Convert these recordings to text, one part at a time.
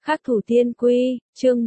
Khắc thủ tiên quy, chương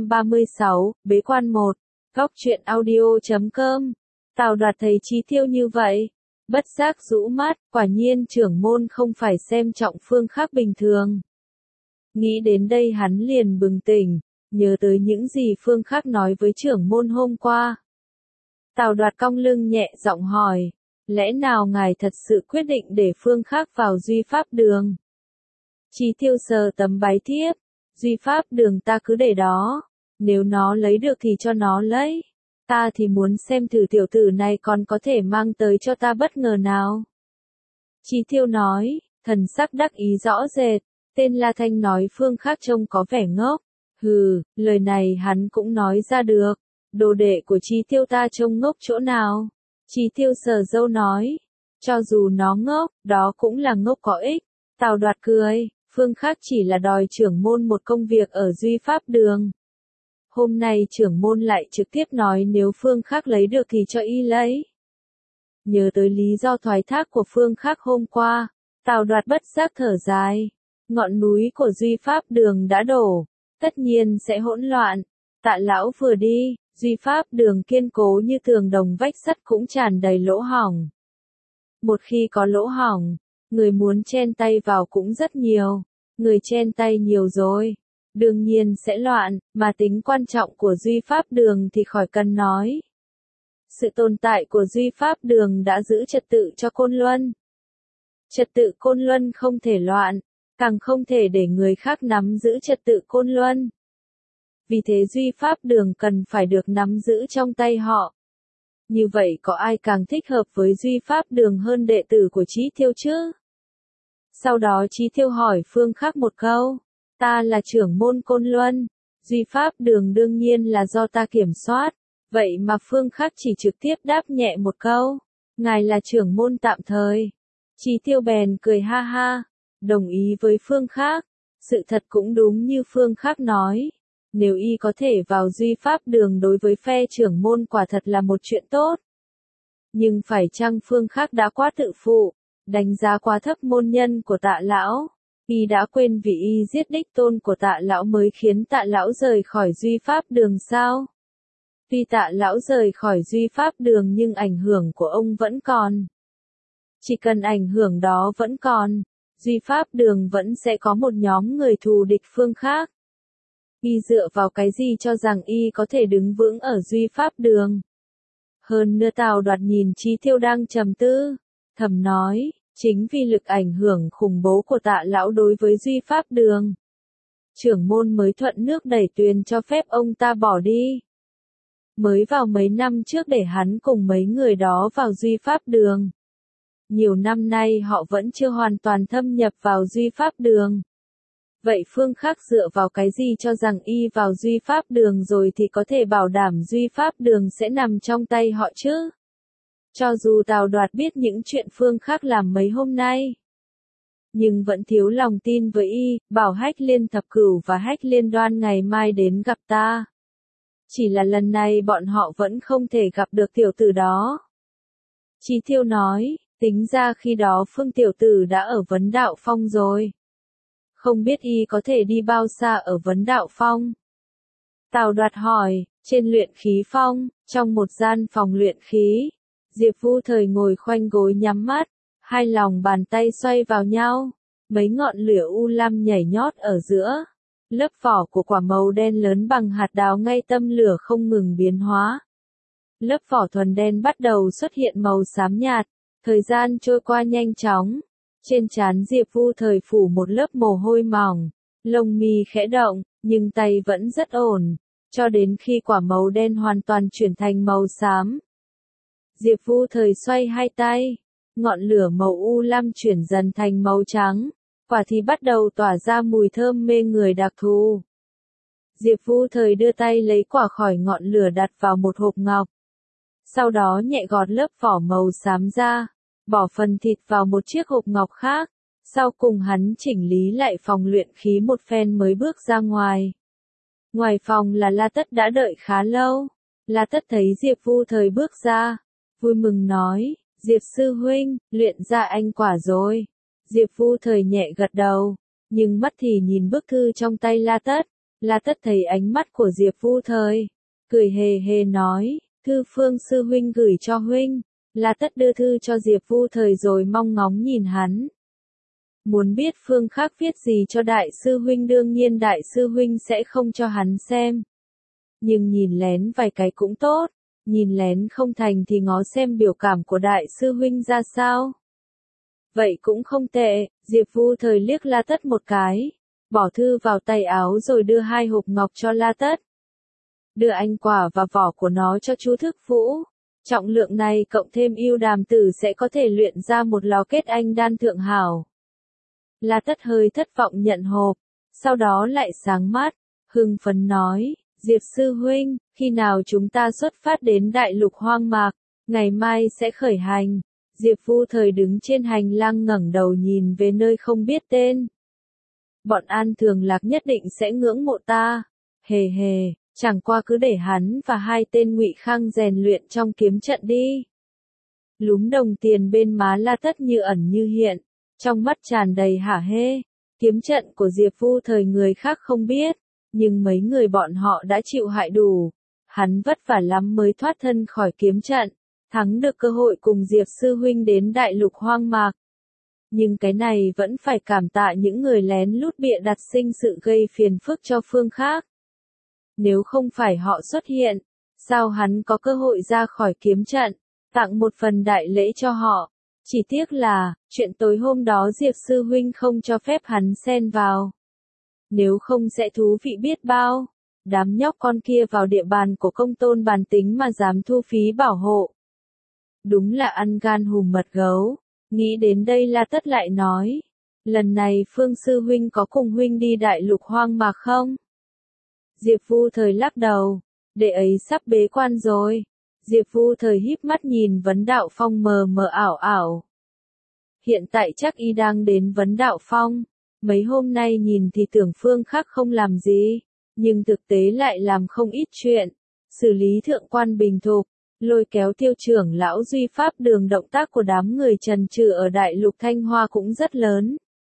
136, bế quan 1, góc truyện audio.com. Tào Đoạt thấy Chí Tiêu như vậy, bất giác rũ mắt, quả nhiên trưởng môn không phải xem trọng Phương Khắc bình thường. Nghĩ đến đây hắn liền bừng tỉnh, nhớ tới những gì Phương Khắc nói với trưởng môn hôm qua. Tào Đoạt cong lưng nhẹ giọng hỏi, lẽ nào ngài thật sự quyết định để Phương Khắc vào Duy Pháp Đường? Chí Tiêu sờ tấm bái thiếp, Duy Pháp Đường ta cứ để đó, nếu nó lấy được thì cho nó lấy, ta thì muốn xem thử tiểu tử này còn có thể mang tới cho ta bất ngờ nào. Chí Tiêu nói, thần sắc đắc ý rõ rệt, tên La Thanh nói Phương Khắc trông có vẻ ngốc, hừ, lời này hắn cũng nói ra được, đồ đệ của Chí Tiêu ta trông ngốc chỗ nào? Chí Tiêu sờ râu nói, cho dù nó ngốc, đó cũng là ngốc có ích. Tào Đoạt cười, Phương Khắc chỉ là đòi trưởng môn một công việc ở Duy Pháp Đường. Hôm nay trưởng môn lại trực tiếp nói nếu Phương Khắc lấy được thì cho y lấy. Nhớ tới lý do thoái thác của Phương Khắc hôm qua, Tào Đoạt bất giác thở dài. Ngọn núi của Duy Pháp Đường đã đổ, tất nhiên sẽ hỗn loạn. Tạ lão vừa đi, Duy Pháp Đường kiên cố như tường đồng vách sắt cũng tràn đầy lỗ hổng. Một khi có lỗ hổng, người muốn chen tay vào cũng rất nhiều, người chen tay nhiều rồi, đương nhiên sẽ loạn, mà tính quan trọng của Duy Pháp Đường thì khỏi cần nói. Sự tồn tại của Duy Pháp Đường đã giữ trật tự cho Côn Luân. Trật tự Côn Luân không thể loạn, càng không thể để người khác nắm giữ trật tự Côn Luân. Vì thế Duy Pháp Đường cần phải được nắm giữ trong tay họ. Như vậy có ai càng thích hợp với Duy Pháp Đường hơn đệ tử của Chí Tiêu chứ? Sau đó Chí Tiêu hỏi Phương Khắc một câu, ta là trưởng môn Côn Luân, Duy Pháp Đường đương nhiên là do ta kiểm soát, vậy mà Phương Khắc chỉ trực tiếp đáp nhẹ một câu, ngài là trưởng môn tạm thời. Chí Tiêu bèn cười ha ha, đồng ý với Phương Khắc, sự thật cũng đúng như Phương Khắc nói. Nếu y có thể vào Duy Pháp Đường đối với phe trưởng môn quả thật là một chuyện tốt. Nhưng phải chăng Phương Khắc đã quá tự phụ, đánh giá quá thấp môn nhân của Tạ lão, y đã quên vì y giết đích tôn của Tạ lão mới khiến Tạ lão rời khỏi Duy Pháp Đường sao? Tuy Tạ lão rời khỏi Duy Pháp Đường nhưng ảnh hưởng của ông vẫn còn. Chỉ cần ảnh hưởng đó vẫn còn, Duy Pháp Đường vẫn sẽ có một nhóm người thù địch Phương Khắc. Y dựa vào cái gì cho rằng y có thể đứng vững ở Duy Pháp Đường? Hơn nữa Tào Đoạt nhìn Chí Tiêu đang trầm tư, thầm nói, chính vì lực ảnh hưởng khủng bố của Tạ lão đối với Duy Pháp Đường, trưởng môn mới thuận nước đẩy thuyền cho phép ông ta bỏ đi. Mới vào mấy năm trước để hắn cùng mấy người đó vào Duy Pháp Đường. Nhiều năm nay họ vẫn chưa hoàn toàn thâm nhập vào Duy Pháp Đường. Vậy Phương Khắc dựa vào cái gì cho rằng y vào Duy Pháp Đường rồi thì có thể bảo đảm Duy Pháp Đường sẽ nằm trong tay họ chứ? Cho dù Tào Đoạt biết những chuyện Phương Khắc làm mấy hôm nay, nhưng vẫn thiếu lòng tin với y, bảo Hách Liên Thập Cửu và Hách Liên Đoan ngày mai đến gặp ta. Chỉ là lần này bọn họ vẫn không thể gặp được tiểu tử đó. Chí Tiêu nói, tính ra khi đó Phương tiểu tử đã ở Vấn Đạo Phong rồi. Không biết y có thể đi bao xa ở Vấn Đạo Phong? Tào Đoạt hỏi, trên luyện khí phong, trong một gian phòng luyện khí, Diệp Vu Thời ngồi khoanh gối nhắm mắt, hai lòng bàn tay xoay vào nhau, mấy ngọn lửa u lam nhảy nhót ở giữa. Lớp vỏ của quả màu đen lớn bằng hạt đào ngay tâm lửa không ngừng biến hóa. Lớp vỏ thuần đen bắt đầu xuất hiện màu xám nhạt, thời gian trôi qua nhanh chóng. Trên trán Diệp Vu Thời phủ một lớp mồ hôi mỏng, lông mi khẽ động, nhưng tay vẫn rất ổn, cho đến khi quả màu đen hoàn toàn chuyển thành màu xám. Diệp Vu Thời xoay hai tay, ngọn lửa màu u lam chuyển dần thành màu trắng, quả thì bắt đầu tỏa ra mùi thơm mê người đặc thù. Diệp Vu Thời đưa tay lấy quả khỏi ngọn lửa đặt vào một hộp ngọc. Sau đó nhẹ gọt lớp vỏ màu xám ra, bỏ phần thịt vào một chiếc hộp ngọc khác, sau cùng hắn chỉnh lý lại phòng luyện khí một phen mới bước ra ngoài. Ngoài phòng là La Tất đã đợi khá lâu, La Tất thấy Diệp Vu Thời bước ra, vui mừng nói, Diệp sư huynh, luyện ra anh quả rồi. Diệp Vu Thời nhẹ gật đầu, Nhưng mắt thì nhìn bức thư trong tay La Tất thấy ánh mắt của Diệp Vu Thời, cười hề hề nói, thư Phương sư huynh gửi cho huynh. La Tất đưa thư cho Diệp Vu Thời rồi mong ngóng nhìn hắn. Muốn biết Phương Khắc viết gì cho đại sư huynh, đương nhiên đại sư huynh sẽ không cho hắn xem. Nhưng nhìn lén vài cái cũng tốt, nhìn lén không thành thì ngó xem biểu cảm của đại sư huynh ra sao. Vậy cũng không tệ, Diệp Vu Thời liếc La Tất một cái, bỏ thư vào tay áo rồi đưa 2 hộp ngọc cho La Tất. Đưa anh quả và vỏ của nó cho chú Thức Vũ. Trọng lượng này cộng thêm yêu đàm tử sẽ có thể luyện ra một lò kết anh đan thượng hảo. La Tất hơi thất vọng nhận hộp, sau đó lại sáng mắt, hưng phấn nói, Diệp sư huynh, khi nào chúng ta xuất phát đến đại lục hoang mạc, ngày mai sẽ khởi hành. Diệp Vu Thời đứng trên hành lang ngẩng đầu nhìn về nơi không biết tên. Bọn An Thường Lạc nhất định sẽ ngưỡng mộ ta. Hề hề, chẳng qua cứ để hắn và 2 tên Ngụy Khang rèn luyện trong kiếm trận đi. Lúm đồng tiền bên má La Tất như ẩn như hiện, trong mắt tràn đầy hả hê. Kiếm trận của Diệp Vu Thời người khác không biết, nhưng mấy người bọn họ đã chịu hại đủ. Hắn vất vả lắm mới thoát thân khỏi kiếm trận, thắng được cơ hội cùng Diệp sư huynh đến đại lục hoang mạc. Nhưng cái này vẫn phải cảm tạ những người lén lút bịa đặt sinh sự gây phiền phức cho Phương Khắc. Nếu không phải họ xuất hiện, sao hắn có cơ hội ra khỏi kiếm trận, tặng một phần đại lễ cho họ. Chỉ tiếc là, chuyện tối hôm đó Diệp sư huynh không cho phép hắn xen vào. Nếu không sẽ thú vị biết bao. Đám nhóc con kia vào địa bàn của công tôn bàn tính mà dám thu phí bảo hộ. Đúng là ăn gan hùm mật gấu. Nghĩ đến đây La Tất lại nói. Lần này Phương sư huynh có cùng huynh đi đại lục hoang mạc không? Diệp Vu Thời lắc đầu. Đệ ấy sắp bế quan rồi. Diệp Vu Thời híp mắt nhìn Vấn Đạo Phong mờ mờ ảo ảo. Hiện tại chắc y đang đến Vấn Đạo Phong. Mấy hôm nay nhìn thì tưởng Phương Khắc không làm gì, nhưng thực tế lại làm không ít chuyện. Xử lý thượng quan bình thục, lôi kéo Tiêu trưởng lão Duy Pháp Đường, động tác của đám người trần trừ ở đại lục Thanh Hoa cũng rất lớn.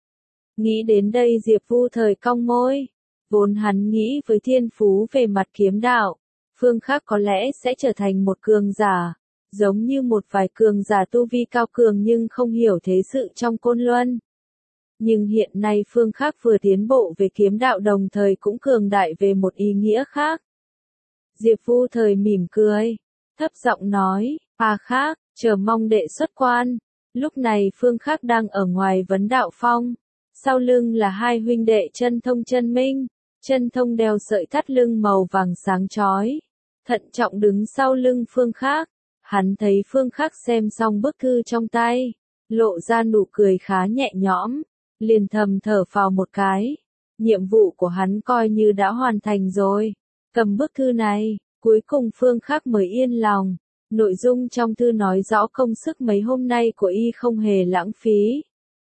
Nghĩ đến đây Diệp Vu Thời cong môi. Vốn hắn nghĩ với thiên phú về mặt kiếm đạo, Phương Khắc có lẽ sẽ trở thành một cường giả, giống như một vài cường giả tu vi cao cường nhưng không hiểu thế sự trong Côn Luân. Nhưng hiện nay Phương Khắc vừa tiến bộ về kiếm đạo đồng thời cũng cường đại về một ý nghĩa khác. Diệp Vu Thời mỉm cười, thấp giọng nói, Khắc, chờ mong đệ xuất quan. Lúc này Phương Khắc đang ở ngoài Vấn Đạo Phong, sau lưng là 2 huynh đệ Chân Thông Chân Minh. Chân Thông đeo sợi thắt lưng màu vàng sáng chói, thận trọng đứng sau lưng Phương Khắc. Hắn thấy Phương Khắc xem xong bức thư trong tay, lộ ra nụ cười khá nhẹ nhõm, liền thầm thở phào một cái. Nhiệm vụ của hắn coi như đã hoàn thành rồi. Cầm bức thư này, cuối cùng Phương Khắc mới yên lòng. Nội dung trong thư nói rõ công sức mấy hôm nay của y không hề lãng phí.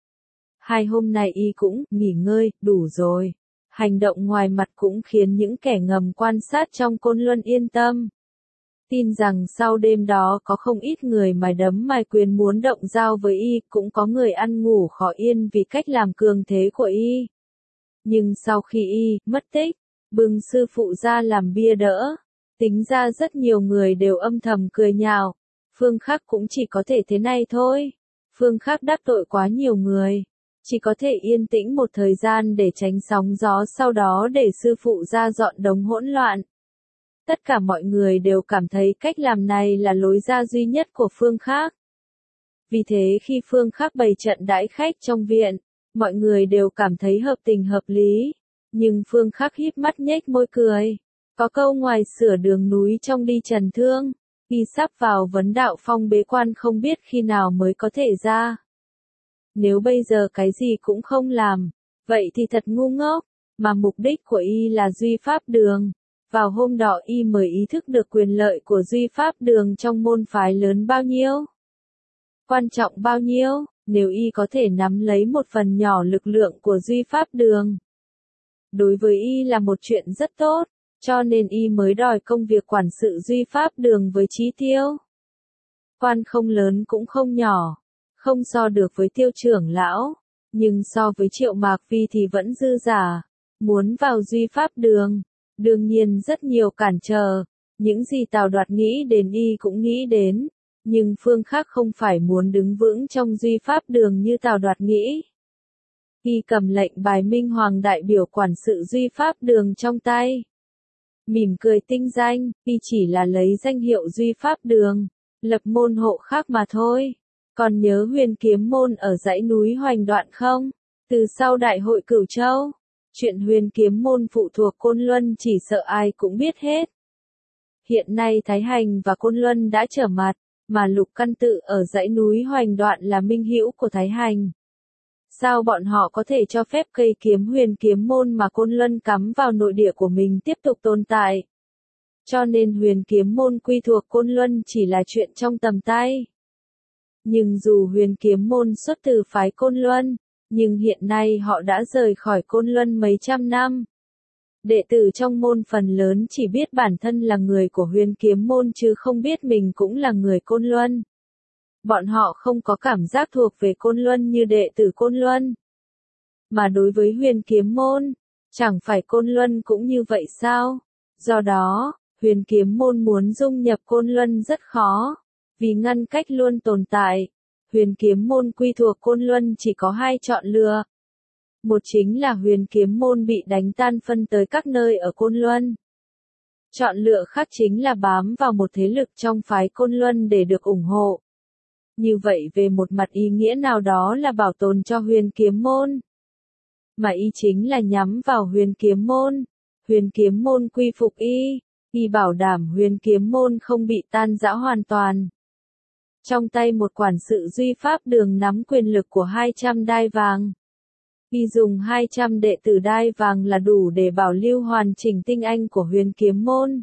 2 hôm nay y cũng nghỉ ngơi đủ rồi. Hành động ngoài mặt cũng khiến những kẻ ngầm quan sát trong Côn Luân yên tâm. Tin rằng sau đêm đó có không ít người mài đấm mài quyền muốn động dao với y, cũng có người ăn ngủ khó yên vì cách làm cường thế của y. Nhưng sau khi y mất tích, bưng sư phụ ra làm bia đỡ, tính ra rất nhiều người đều âm thầm cười nhạo. Phương Khắc cũng chỉ có thể thế này thôi. Phương Khắc đắc tội quá nhiều người, chỉ có thể yên tĩnh một thời gian để tránh sóng gió, sau đó để sư phụ ra dọn đống hỗn loạn. Tất cả mọi người đều cảm thấy cách làm này là lối ra duy nhất của Phương Khắc. Vì thế khi Phương Khắc bày trận đãi khách trong viện, mọi người đều cảm thấy hợp tình hợp lý. Nhưng Phương Khắc híp mắt nhếch môi cười. Có câu ngoài sửa đường núi trong đi trần thương, y sắp vào Vấn Đạo Phong bế quan không biết khi nào mới có thể ra. Nếu bây giờ cái gì cũng không làm, vậy thì thật ngu ngốc, mà mục đích của y là Duy Pháp Đường. Vào hôm đó y mới ý thức được quyền lợi của Duy Pháp Đường trong môn phái lớn bao nhiêu, quan trọng bao nhiêu, nếu y có thể nắm lấy một phần nhỏ lực lượng của Duy Pháp Đường. Đối với y là một chuyện rất tốt, cho nên y mới đòi công việc quản sự Duy Pháp Đường với chí tiêu. Quan không lớn cũng không nhỏ, không so được với Tiêu trưởng lão, Nhưng so với Triệu Mạc Phi thì vẫn dư giả. Muốn vào Duy Pháp Đường, đương nhiên rất nhiều cản trở. Những gì Tào Đoạt nghĩ đến y cũng nghĩ đến. Nhưng phương khác không phải muốn đứng vững trong Duy Pháp Đường như Tào Đoạt nghĩ. Y cầm lệnh bài Minh Hoàng đại biểu quản sự Duy Pháp Đường trong tay. Mỉm cười tinh danh, y chỉ là lấy danh hiệu Duy Pháp Đường, lập môn hộ khác mà thôi. Còn nhớ Huyền Kiếm Môn ở dãy núi Hoành Đoạn không? Từ sau Đại hội Cửu Châu, chuyện Huyền Kiếm Môn phụ thuộc Côn Luân chỉ sợ ai cũng biết hết. Hiện nay Thái Hành và Côn Luân đã trở mặt, mà Lục Căn Tự ở dãy núi Hoành Đoạn là minh hữu của Thái Hành. Sao bọn họ có thể cho phép cây kiếm Huyền Kiếm Môn mà Côn Luân cắm vào nội địa của mình tiếp tục tồn tại? Cho nên Huyền Kiếm Môn quy thuộc Côn Luân chỉ là chuyện trong tầm tay. Nhưng dù Huyền Kiếm Môn xuất từ phái Côn Luân, nhưng hiện nay họ đã rời khỏi Côn Luân mấy trăm năm. Đệ tử trong môn phần lớn chỉ biết bản thân là người của Huyền Kiếm Môn chứ không biết mình cũng là người Côn Luân. Bọn họ không có cảm giác thuộc về Côn Luân như đệ tử Côn Luân. Mà đối với Huyền Kiếm Môn, chẳng phải Côn Luân cũng như vậy sao? Do đó, Huyền Kiếm Môn muốn dung nhập Côn Luân rất khó, vì ngăn cách luôn tồn tại. Huyền Kiếm Môn quy thuộc Côn Luân chỉ có hai chọn lựa. Một chính là Huyền Kiếm Môn bị đánh tan phân tới các nơi ở Côn Luân. Chọn lựa khác chính là bám vào một thế lực trong phái Côn Luân để được ủng hộ. Như vậy về một mặt ý nghĩa nào đó là bảo tồn cho Huyền Kiếm Môn. Mà y chính là nhắm vào Huyền Kiếm Môn. Huyền Kiếm Môn quy phục y bảo đảm Huyền Kiếm Môn không bị tan rã hoàn toàn. Trong tay một quản sự Duy Pháp Đường nắm quyền lực của 200 đai vàng. Y dùng 200 đệ tử đai vàng là đủ để bảo lưu hoàn chỉnh tinh anh của Huyền Kiếm Môn.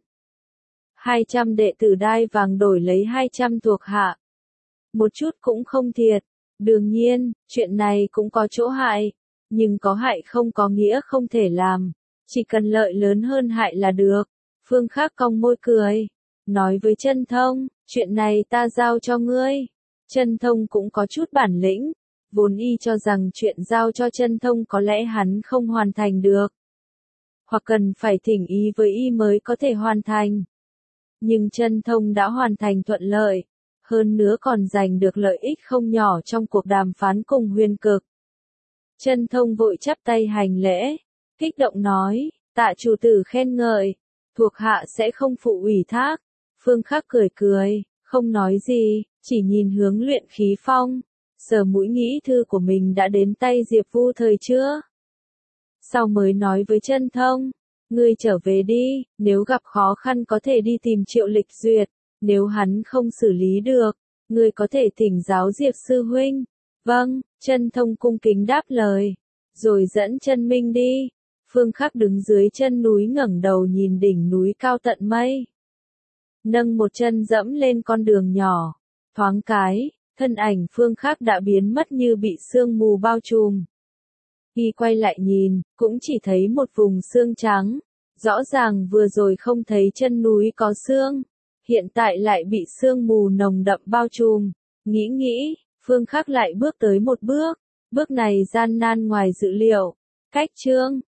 200 đệ tử đai vàng đổi lấy 200 thuộc hạ. Một chút cũng không thiệt. Đương nhiên, chuyện này cũng có chỗ hại. Nhưng có hại không có nghĩa không thể làm. Chỉ cần lợi lớn hơn hại là được. Phương Khác cong môi cười. Nói với Chân Thông, chuyện này ta giao cho ngươi. Chân Thông cũng có chút bản lĩnh. Vốn y cho rằng chuyện giao cho Chân Thông có lẽ hắn không hoàn thành được. Hoặc cần phải thỉnh ý với y mới có thể hoàn thành. Nhưng Chân Thông đã hoàn thành thuận lợi. Hơn nữa còn giành được lợi ích không nhỏ trong cuộc đàm phán cùng Huyền Cực. Chân Thông vội chắp tay hành lễ, kích động nói, tạ chủ tử khen ngợi, thuộc hạ sẽ không phụ ủy thác. Phương Khác cười cười, không nói gì, chỉ nhìn hướng Luyện Khí Phong, sờ mũi nghĩ thư của mình đã đến tay Diệp Vu Thời chưa. Sau mới nói với Chân Thông, ngươi trở về đi, nếu gặp khó khăn có thể đi tìm Triệu Lịch Duyệt, nếu hắn không xử lý được, ngươi có thể thỉnh giáo Diệp sư huynh. Vâng, Chân Thông cung kính đáp lời, rồi dẫn Chân Minh đi. Phương Khác đứng dưới chân núi ngẩng đầu nhìn đỉnh núi cao tận mây. Nâng một chân dẫm lên con đường nhỏ, thoáng cái, thân ảnh Phương Khác đã biến mất như bị sương mù bao trùm. Y quay lại nhìn, cũng chỉ thấy một vùng xương trắng. Rõ ràng vừa rồi không thấy chân núi có sương, hiện tại lại bị sương mù nồng đậm bao trùm. Nghĩ, Phương Khác lại bước tới một bước. Bước này gian nan ngoài dự liệu. Cách chương